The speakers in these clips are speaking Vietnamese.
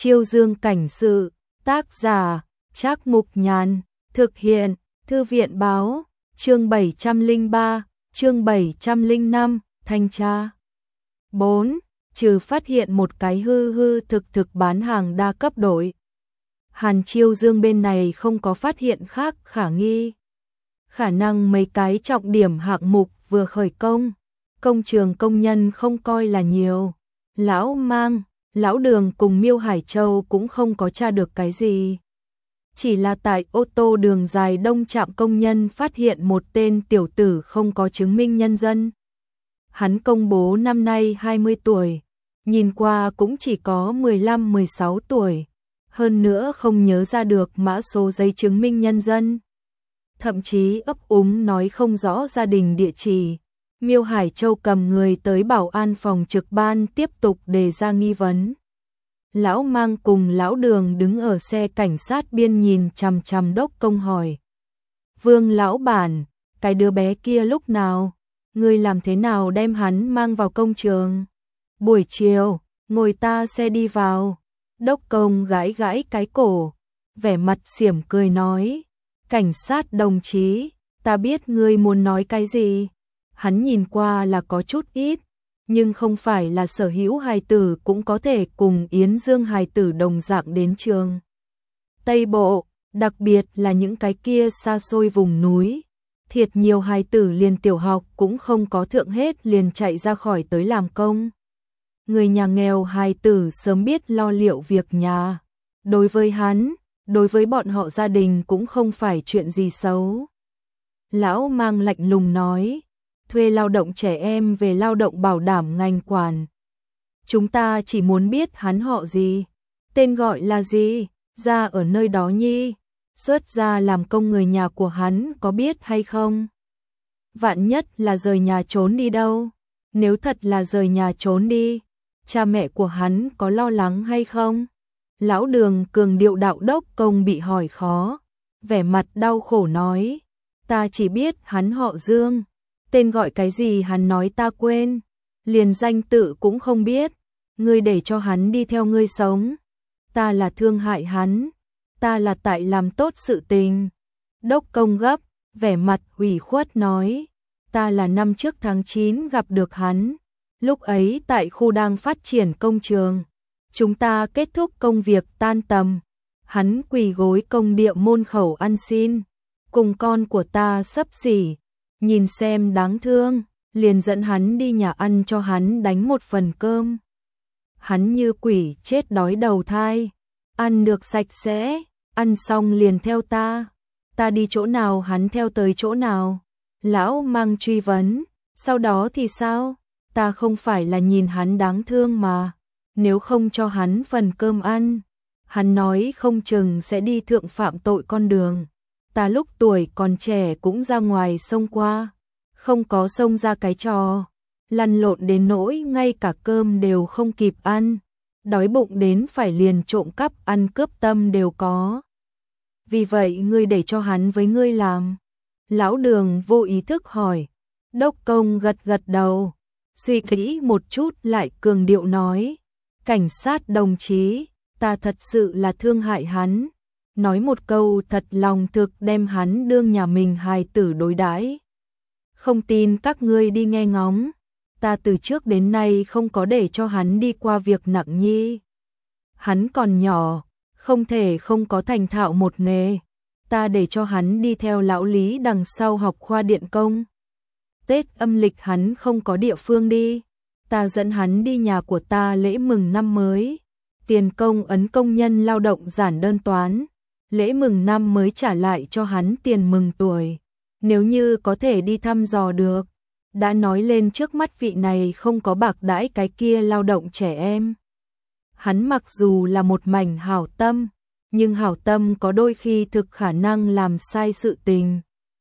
Chiêu Dương cảnh sự, tác giả, Trác Mục Nhàn, thực hiện, Thư viện báo, chương 703, chương 705, thanh tra. 4. Trừ phát hiện một cái hư hư thực thực bán hàng đa cấp đội. Hàn Chiêu Dương bên này không có phát hiện khác khả nghi. Khả năng mấy cái trọng điểm hạng mục vừa khởi công trường công nhân không coi là nhiều. Lão Mang, Lão Đường cùng Miêu Hải Châu cũng không có tra được cái gì. Chỉ là tại ô tô đường dài đông trạm công nhân phát hiện một tên tiểu tử không có chứng minh nhân dân. Hắn công bố năm nay 20 tuổi, nhìn qua cũng chỉ có 15-16 tuổi, hơn nữa không nhớ ra được mã số giấy chứng minh nhân dân. Thậm chí ấp úng nói không rõ gia đình địa chỉ. Miêu Hải Châu cầm người tới bảo an phòng trực ban tiếp tục đề ra nghi vấn. Lão Mang cùng Lão Đường đứng ở xe cảnh sát biên nhìn chằm chằm đốc công hỏi. Vương lão bản, cái đứa bé kia lúc nào? Ngươi làm thế nào đem hắn mang vào công trường? Buổi chiều, ngồi ta xe đi vào. Đốc công gãi gãi cái cổ, vẻ mặt xiểm cười nói. Cảnh sát đồng chí, ta biết ngươi muốn nói cái gì. Hắn nhìn qua là có chút ít, nhưng không phải là sở hữu hài tử cũng có thể cùng Yến Dương hài tử đồng dạng đến trường Tây Bộ, đặc biệt là những cái kia xa xôi vùng núi. Thiệt nhiều hài tử liền tiểu học cũng không có thượng hết liền chạy ra khỏi tới làm công. Người nhà nghèo hài tử sớm biết lo liệu việc nhà. Đối với hắn, đối với bọn họ gia đình cũng không phải chuyện gì xấu. Lão Mang lạnh lùng nói. Thuê lao động trẻ em về lao động bảo đảm ngành quản. Chúng ta chỉ muốn biết hắn họ gì, tên gọi là gì, ra ở nơi đó nhi, xuất ra làm công người nhà của hắn có biết hay không? Vạn nhất là rời nhà trốn đi đâu? Nếu thật là rời nhà trốn đi, cha mẹ của hắn có lo lắng hay không? Lão Đường cường điệu đạo đốc công bị hỏi khó, vẻ mặt đau khổ nói, ta chỉ biết hắn họ Dương. Tên gọi cái gì hắn nói ta quên, liền danh tự cũng không biết, ngươi để cho hắn đi theo ngươi sống. Ta là thương hại hắn, ta là tại làm tốt sự tình. Đốc công gấp, vẻ mặt ủy khuất nói, ta là năm trước tháng 9 gặp được hắn, lúc ấy tại khu đang phát triển công trường. Chúng ta kết thúc công việc tan tầm, hắn quỳ gối công địa môn khẩu ăn xin, cùng con của ta xấp xỉ. Nhìn xem đáng thương, liền dẫn hắn đi nhà ăn cho hắn đánh một phần cơm. Hắn như quỷ chết đói đầu thai, ăn được sạch sẽ, ăn xong liền theo ta. Ta đi chỗ nào hắn theo tới chỗ nào. Lão Mang truy vấn, sau đó thì sao? Ta không phải là nhìn hắn đáng thương mà, nếu không cho hắn phần cơm ăn, hắn nói không chừng sẽ đi thượng phạm tội con đường. Ta lúc tuổi còn trẻ cũng ra ngoài sông qua, không có sông ra cái trò, lăn lộn đến nỗi ngay cả cơm đều không kịp ăn, đói bụng đến phải liền trộm cắp ăn cướp tâm đều có. Vì vậy ngươi để cho hắn với ngươi làm? Lão Đường vô ý thức hỏi. Đốc công gật gật đầu, suy nghĩ một chút lại cường điệu nói, cảnh sát đồng chí, ta thật sự là thương hại hắn. Nói một câu thật lòng thực đem hắn đương nhà mình hài tử đối đãi. Không tin các ngươi đi nghe ngóng, ta từ trước đến nay không có để cho hắn đi qua việc nặng nhi. Hắn còn nhỏ, không thể không có thành thạo một nghề, ta để cho hắn đi theo lão Lý đằng sau học khoa điện công. Tết âm lịch hắn không có địa phương đi, ta dẫn hắn đi nhà của ta lễ mừng năm mới, tiền công ấn công nhân lao động giản đơn toán. Lễ mừng năm mới trả lại cho hắn tiền mừng tuổi, nếu như có thể đi thăm dò được. Đã nói lên trước mắt vị này không có bạc đãi cái kia lao động trẻ em. Hắn mặc dù là một mảnh hảo tâm, nhưng hảo tâm có đôi khi thực khả năng làm sai sự tình.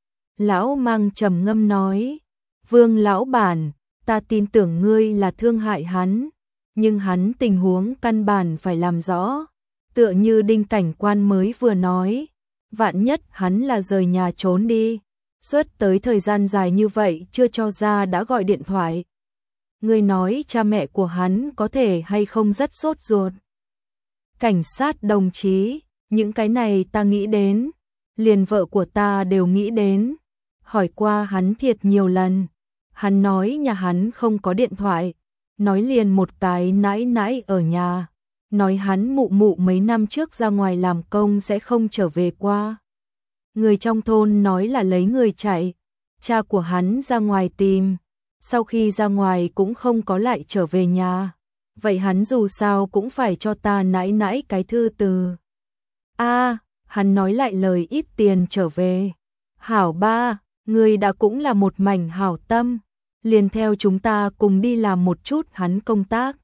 Lão Mang trầm ngâm nói, Vương lão bản, ta tin tưởng ngươi là thương hại hắn, nhưng hắn tình huống căn bản phải làm rõ. Tựa như Đinh cảnh quan mới vừa nói, vạn nhất hắn là rời nhà trốn đi, suốt tới thời gian dài như vậy chưa cho ra đã gọi điện thoại. Người nói cha mẹ của hắn có thể hay không rất sốt ruột. cảnh sát đồng chí, những cái này ta nghĩ đến, liền vợ của ta đều nghĩ đến. Hỏi qua hắn thiệt nhiều lần, hắn nói nhà hắn không có điện thoại, nói liền một cái nãi nãi ở nhà, nói hắn mụ mụ mấy năm trước ra ngoài làm công sẽ không trở về qua. Người trong thôn nói là lấy người chạy, cha của hắn ra ngoài tìm, sau khi ra ngoài cũng không có lại trở về nhà. Vậy hắn dù sao cũng phải cho ta nãi nãi cái thư từ. Hắn nói lại lời ít tiền trở về. Hảo ba, người đã cũng là một mảnh hảo tâm, liền theo chúng ta cùng đi làm một chút hắn công tác.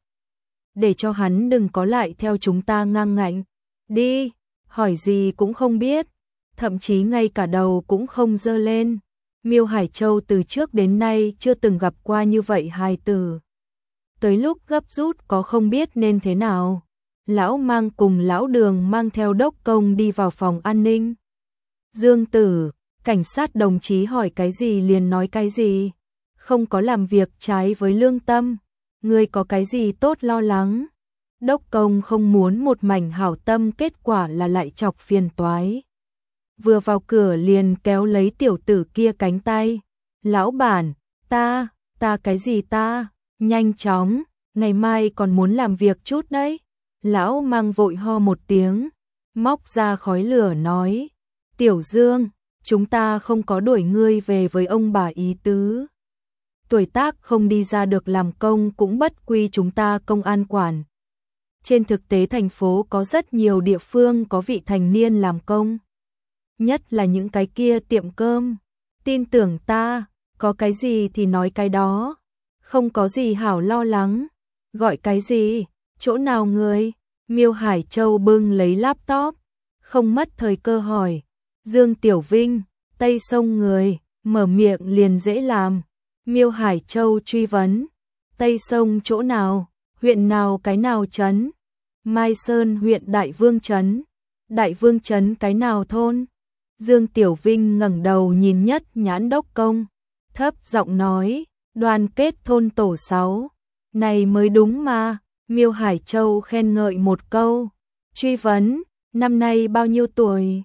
Để cho hắn đừng có lại theo chúng ta ngang ngạnh. Đi, hỏi gì cũng không biết, thậm chí ngay cả đầu cũng không dơ lên. Miêu Hải Châu từ trước đến nay chưa từng gặp qua như vậy hài tử. Tới lúc gấp rút có không biết nên thế nào. Lão Mang cùng lão Đường mang theo đốc công đi vào phòng an ninh. Dương Tử, cảnh sát đồng chí hỏi cái gì liền nói cái gì. Không có làm việc trái với lương tâm. Ngươi có cái gì tốt lo lắng. Đốc công không muốn một mảnh hảo tâm kết quả là lại chọc phiền toái. Vừa vào cửa liền kéo lấy tiểu tử kia cánh tay. Lão bản, ta cái gì ta, nhanh chóng, ngày mai còn muốn làm việc chút đấy. Lão Mang vội ho một tiếng, móc ra khói lửa nói. Tiểu Dương, chúng ta không có đuổi ngươi về với ông bà ý tứ. Tuổi tác không đi ra được làm công cũng bất quy chúng ta công an quản. Trên thực tế thành phố có rất nhiều địa phương có vị thành niên làm công. Nhất là những cái kia tiệm cơm. Tin tưởng ta, có cái gì thì nói cái đó. Không có gì hảo lo lắng. Gọi cái gì? Chỗ nào người? Miêu Hải Châu bưng lấy laptop. Không mất thời cơ hỏi. Dương Tiểu Vinh, Tây Sông người, mở miệng liền dễ làm. Miêu Hải Châu truy vấn. Tây Sông chỗ nào? Huyện nào cái nào trấn? Mai Sơn huyện Đại Vương trấn. Đại Vương trấn cái nào thôn? Dương Tiểu Vinh ngẩng đầu nhìn Nhất Nhãn đốc công, thấp giọng nói, đoàn kết thôn tổ 6. Này mới đúng mà. Miêu Hải Châu khen ngợi một câu. Truy vấn, năm nay bao nhiêu tuổi?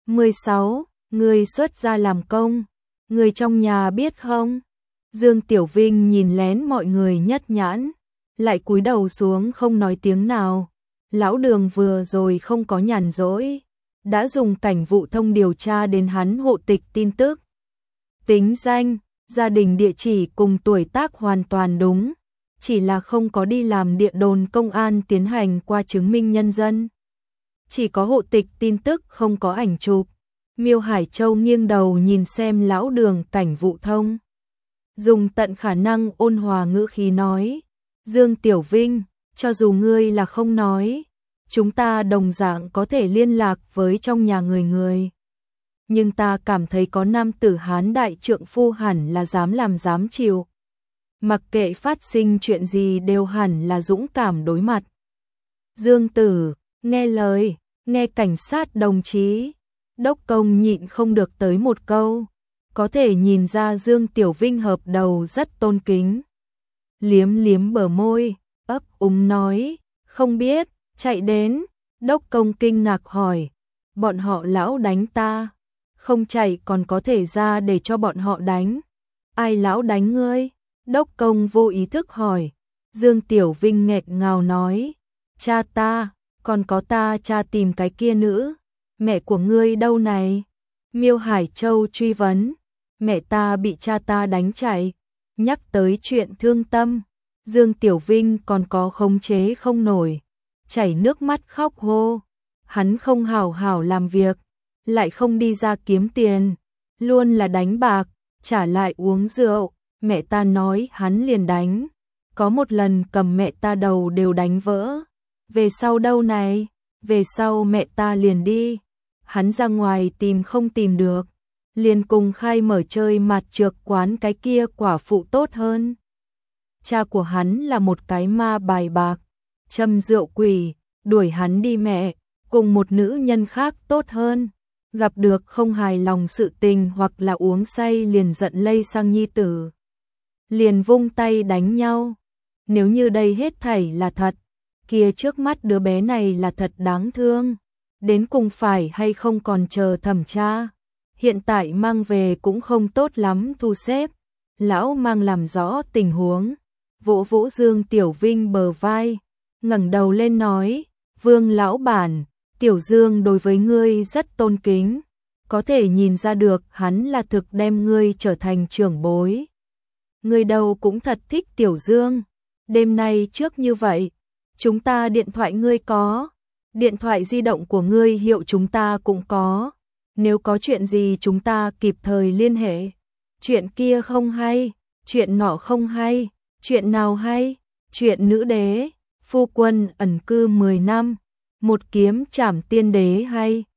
16, người xuất gia làm công. Người trong nhà biết không? Dương Tiểu Vinh nhìn lén mọi người Nhất Nhãn, lại cúi đầu xuống không nói tiếng nào. Lão Đường vừa rồi không có nhàn rỗi, đã dùng cảnh vụ thông điều tra đến hắn hộ tịch tin tức. Tính danh, gia đình địa chỉ cùng tuổi tác hoàn toàn đúng, chỉ là không có đi làm địa đồn công an tiến hành qua chứng minh nhân dân. Chỉ có hộ tịch tin tức không có ảnh chụp. Miêu Hải Châu nghiêng đầu nhìn xem lão Đường cảnh vụ thông. Dùng tận khả năng ôn hòa ngữ khí nói, Dương Tiểu Vinh, cho dù ngươi là không nói, chúng ta đồng dạng có thể liên lạc với trong nhà người. Nhưng ta cảm thấy có nam tử Hán đại trượng phu hẳn là dám làm dám chịu. Mặc kệ phát sinh chuyện gì đều hẳn là dũng cảm đối mặt. Dương Tử, nghe lời, nghe cảnh sát đồng chí. Đốc công nhịn không được tới một câu. Có thể nhìn ra Dương Tiểu Vinh hợp đầu rất tôn kính. Liếm liếm bờ môi, ấp úng nói, không biết, chạy đến. Đốc công kinh ngạc hỏi, bọn họ lão đánh ta, không chạy còn có thể ra để cho bọn họ đánh. Ai lão đánh ngươi? Đốc công vô ý thức hỏi. Dương Tiểu Vinh nghẹt ngào nói, cha ta, còn có ta cha tìm cái kia nữ. Mẹ của ngươi đâu này? Miêu Hải Châu truy vấn. Mẹ ta bị cha ta đánh chạy. Nhắc tới chuyện thương tâm, Dương Tiểu Vinh còn có khống chế không nổi, chảy nước mắt khóc hô. Hắn không hảo hảo làm việc, lại không đi ra kiếm tiền, luôn là đánh bạc, trả lại uống rượu. Mẹ ta nói hắn liền đánh, có một lần cầm mẹ ta đầu đều đánh vỡ. Về sau đâu này? Về sau mẹ ta liền đi, hắn ra ngoài tìm không tìm được, liền cùng Khai mở chơi mặt trược quán cái kia quả phụ tốt hơn. Cha của hắn là một cái ma bài bạc, châm rượu quỷ, đuổi hắn đi mẹ, cùng một nữ nhân khác tốt hơn. Gặp được không hài lòng sự tình hoặc là uống say liền giận lây sang nhi tử, liền vung tay đánh nhau. Nếu như đây hết thảy là thật, kia trước mắt đứa bé này là thật đáng thương, đến cùng phải hay không còn chờ thẩm tra. Hiện tại mang về cũng không tốt lắm thu xếp. Lão mang làm rõ tình huống, vỗ vỗ Dương Tiểu Vinh bờ vai, ngẩng đầu lên nói, Vương lão bản, Tiểu Dương đối với ngươi rất tôn kính, có thể nhìn ra được hắn là thực đem ngươi trở thành trưởng bối. Ngươi đâu cũng thật thích Tiểu Dương, đêm nay trước như vậy, chúng ta điện thoại ngươi có, điện thoại di động của ngươi hiệu chúng ta cũng có, nếu có chuyện gì chúng ta kịp thời liên hệ. Chuyện kia không hay, chuyện nọ không hay, chuyện nào hay, chuyện nữ đế, phu quân ẩn cư 10 năm, một kiếm trảm tiên đế hay.